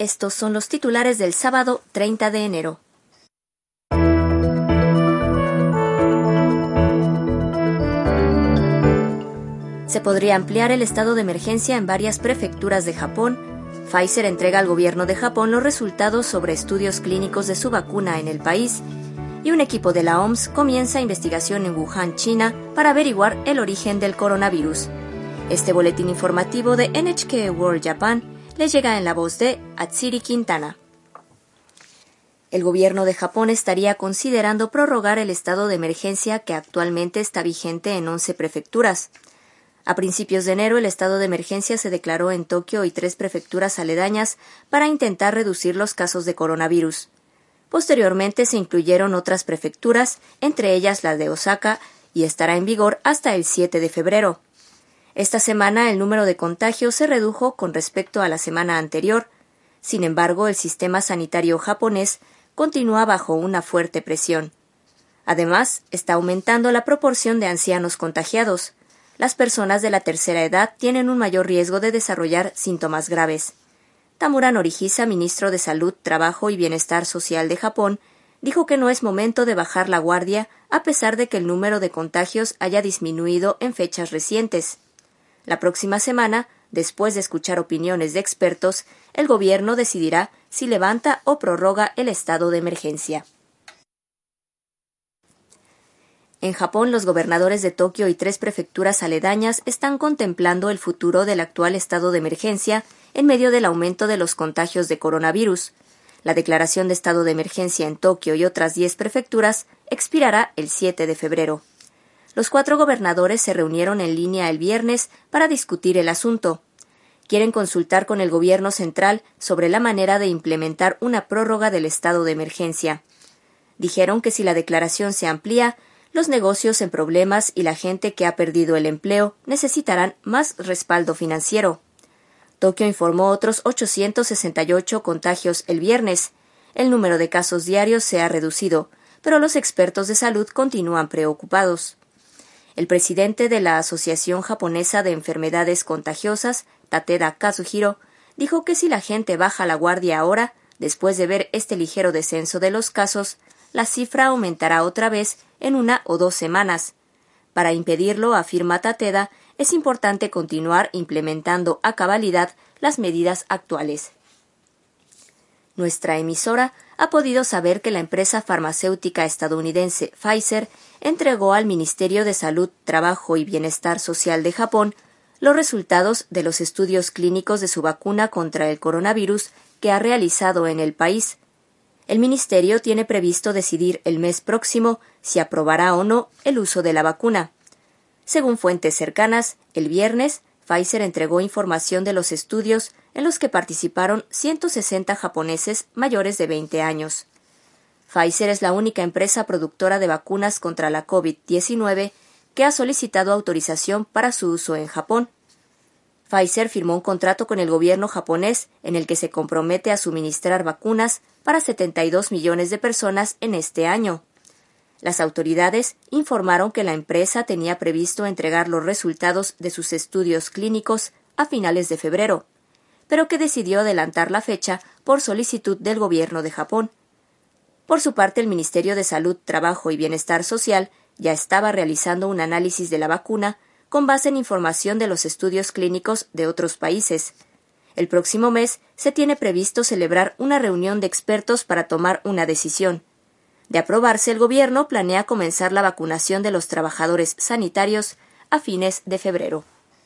Estos son los titulares del sábado 30 de enero. Se podría ampliar el estado de emergencia en varias prefecturas de Japón. Pfizer entrega al gobierno de Japón los resultados sobre estudios clínicos de su vacuna en el país. Y un equipo de la OMS comienza investigación en Wuhan, China, para averiguar el origen del coronavirus. Este boletín informativo de NHK World Japan les llega en la voz de Atsiri Quintana. El gobierno de Japón estaría considerando prorrogar el estado de emergencia que actualmente está vigente en 11 prefecturas. A principios de enero, el estado de emergencia se declaró en Tokio y 3 prefecturas aledañas para intentar reducir los casos de coronavirus. Posteriormente se incluyeron otras prefecturas, entre ellas la de Osaka, y estará en vigor hasta el 7 de febrero. Esta semana el número de contagios se redujo con respecto a la semana anterior. Sin embargo, el sistema sanitario japonés continúa bajo una fuerte presión. Además, está aumentando la proporción de ancianos contagiados. Las personas de la tercera edad tienen un mayor riesgo de desarrollar síntomas graves. Tamura Norihisa, ministro de Salud, Trabajo y Bienestar Social de Japón, dijo que no es momento de bajar la guardia a pesar de que el número de contagios haya disminuido en fechas recientes. La próxima semana, después de escuchar opiniones de expertos, el gobierno decidirá si levanta o prorroga el estado de emergencia. En Japón, los gobernadores de Tokio y 3 prefecturas aledañas están contemplando el futuro del actual estado de emergencia en medio del aumento de los contagios de coronavirus. La declaración de estado de emergencia en Tokio y otras 10 prefecturas expirará el 7 de febrero. Los 4 gobernadores se reunieron en línea el viernes para discutir el asunto. Quieren consultar con el gobierno central sobre la manera de implementar una prórroga del estado de emergencia. Dijeron que si la declaración se amplía, los negocios en problemas y la gente que ha perdido el empleo necesitarán más respaldo financiero. Tokio informó otros 868 contagios el viernes. El número de casos diarios se ha reducido, pero los expertos de salud continúan preocupados. El presidente de la Asociación Japonesa de Enfermedades Contagiosas, Tateda Kazuhiro, dijo que si la gente baja la guardia ahora, después de ver este ligero descenso de los casos, la cifra aumentará otra vez en 1 o 2 semanas. Para impedirlo, afirma Tateda, es importante continuar implementando a cabalidad las medidas actuales. Nuestra emisora ha podido saber que la empresa farmacéutica estadounidense Pfizer entregó al Ministerio de Salud, Trabajo y Bienestar Social de Japón los resultados de los estudios clínicos de su vacuna contra el coronavirus que ha realizado en el país. El ministerio tiene previsto decidir el mes próximo si aprobará o no el uso de la vacuna. Según fuentes cercanas, el viernes, Pfizer entregó información de los estudios en los que participaron 160 japoneses mayores de 20 años. Pfizer es la única empresa productora de vacunas contra la COVID-19 que ha solicitado autorización para su uso en Japón. Pfizer firmó un contrato con el gobierno japonés en el que se compromete a suministrar vacunas para 72 millones de personas en este año. Las autoridades informaron que la empresa tenía previsto entregar los resultados de sus estudios clínicos a finales de febrero, pero que decidió adelantar la fecha por solicitud del gobierno de Japón. Por su parte, el Ministerio de Salud, Trabajo y Bienestar Social ya estaba realizando un análisis de la vacuna con base en información de los estudios clínicos de otros países. El próximo mes se tiene previsto celebrar una reunión de expertos para tomar una decisión. De aprobarse, el gobierno planea comenzar la vacunación de los trabajadores sanitarios a fines de febrero.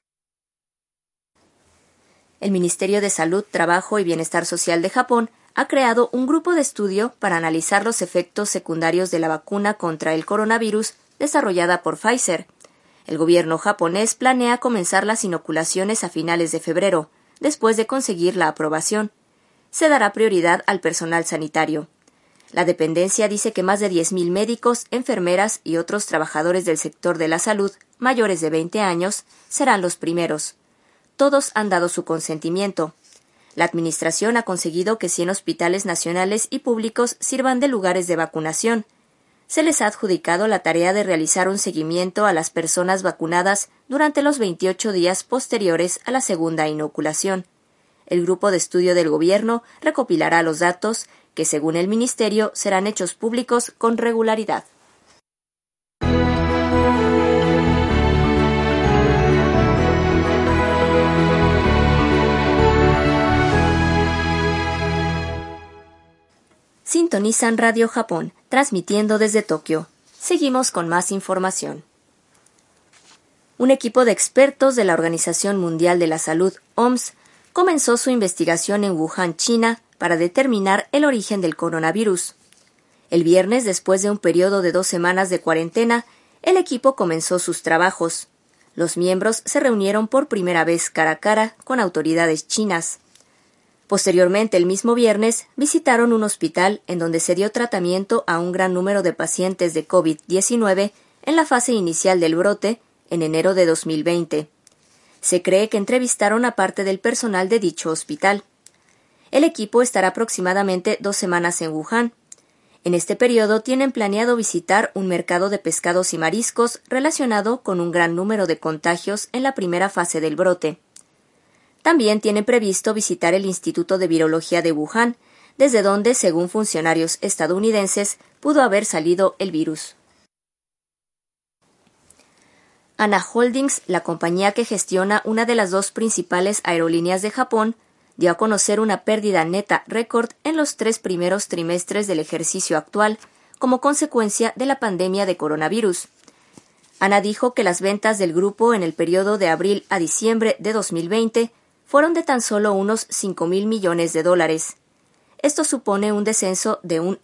El Ministerio de Salud, Trabajo y Bienestar Social de Japón ha creado un grupo de estudio para analizar los efectos secundarios de la vacuna contra el coronavirus desarrollada por Pfizer. El gobierno japonés planea comenzar las inoculaciones a finales de febrero, después de conseguir la aprobación. Se dará prioridad al personal sanitario. La dependencia dice que más de 10.000 médicos, enfermeras y otros trabajadores del sector de la salud mayores de 20 años serán los primeros. Todos han dado su consentimiento. La administración ha conseguido que 100 hospitales nacionales y públicos sirvan de lugares de vacunación. Se les ha adjudicado la tarea de realizar un seguimiento a las personas vacunadas durante los 28 días posteriores a la segunda inoculación. El grupo de estudio del gobierno recopilará los datos que, según el ministerio, serán hechos públicos con regularidad. Sintonizan Radio Japón, transmitiendo desde Tokio. Seguimos con más información. Un equipo de expertos de la Organización Mundial de la Salud, OMS, comenzó su investigación en Wuhan, China, para determinar el origen del coronavirus. El viernes, después de un periodo de 2 semanas de cuarentena, el equipo comenzó sus trabajos. Los miembros se reunieron por primera vez cara a cara con autoridades chinas. Posteriormente, el mismo viernes, visitaron un hospital en donde se dio tratamiento a un gran número de pacientes de COVID-19 en la fase inicial del brote, en enero de 2020. Se cree que entrevistaron a parte del personal de dicho hospital. El equipo estará aproximadamente 2 semanas en Wuhan. En este periodo tienen planeado visitar un mercado de pescados y mariscos relacionado con un gran número de contagios en la primera fase del brote. También tienen previsto visitar el Instituto de Virología de Wuhan, desde donde, según funcionarios estadounidenses, pudo haber salido el virus. ANA Holdings, la compañía que gestiona una de las 2 principales aerolíneas de Japón, dio a conocer una pérdida neta récord en los 3 primeros trimestres del ejercicio actual, como consecuencia de la pandemia de coronavirus. ANA dijo que las ventas del grupo en el periodo de abril a diciembre de 2020 fueron de tan solo unos $5,000 millones. Esto supone un descenso de un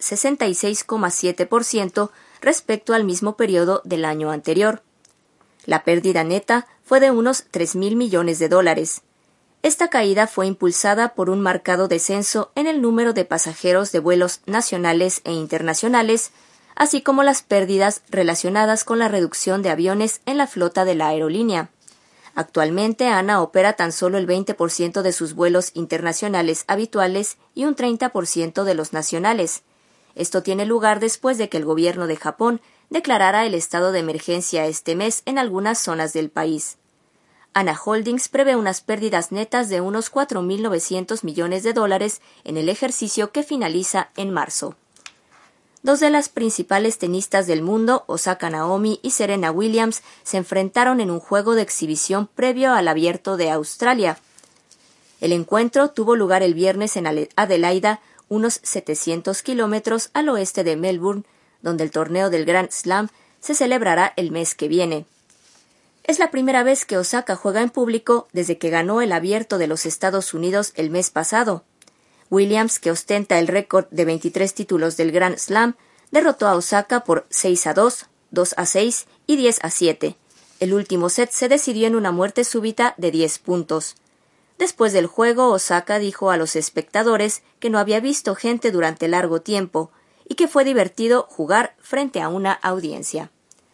66,7% respecto al mismo periodo del año anterior. La pérdida neta fue de unos $3,000 millones. Esta caída fue impulsada por un marcado descenso en el número de pasajeros de vuelos nacionales e internacionales, así como las pérdidas relacionadas con la reducción de aviones en la flota de la aerolínea. Actualmente, ANA opera tan solo el 20% de sus vuelos internacionales habituales y un 30% de los nacionales. Esto tiene lugar después de que el gobierno de Japón declarara el estado de emergencia este mes en algunas zonas del país. ANA Holdings prevé unas pérdidas netas de unos $4,900 millones en el ejercicio que finaliza en marzo. 2 de las principales tenistas del mundo, Osaka Naomi y Serena Williams, se enfrentaron en un juego de exhibición previo al Abierto de Australia. El encuentro tuvo lugar el viernes en Adelaida, unos 700 kilómetros al oeste de Melbourne, donde el torneo del Grand Slam se celebrará el mes que viene. Es la primera vez que Osaka juega en público desde que ganó el Abierto de los Estados Unidos el mes pasado. Williams, que ostenta el récord de 23 títulos del Grand Slam, derrotó a Osaka por 6-2, 2-6 y 10-7. El último set se decidió en una muerte súbita de 10 puntos. Después del juego, Osaka dijo a los espectadores que no había visto gente durante largo tiempo y que fue divertido jugar frente a una audiencia.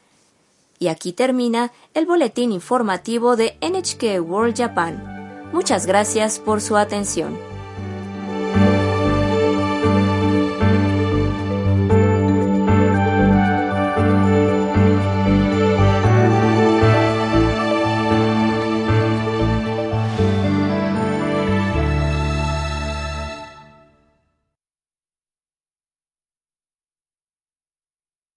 Y aquí termina el boletín informativo de NHK World Japan. Muchas gracias por su atención.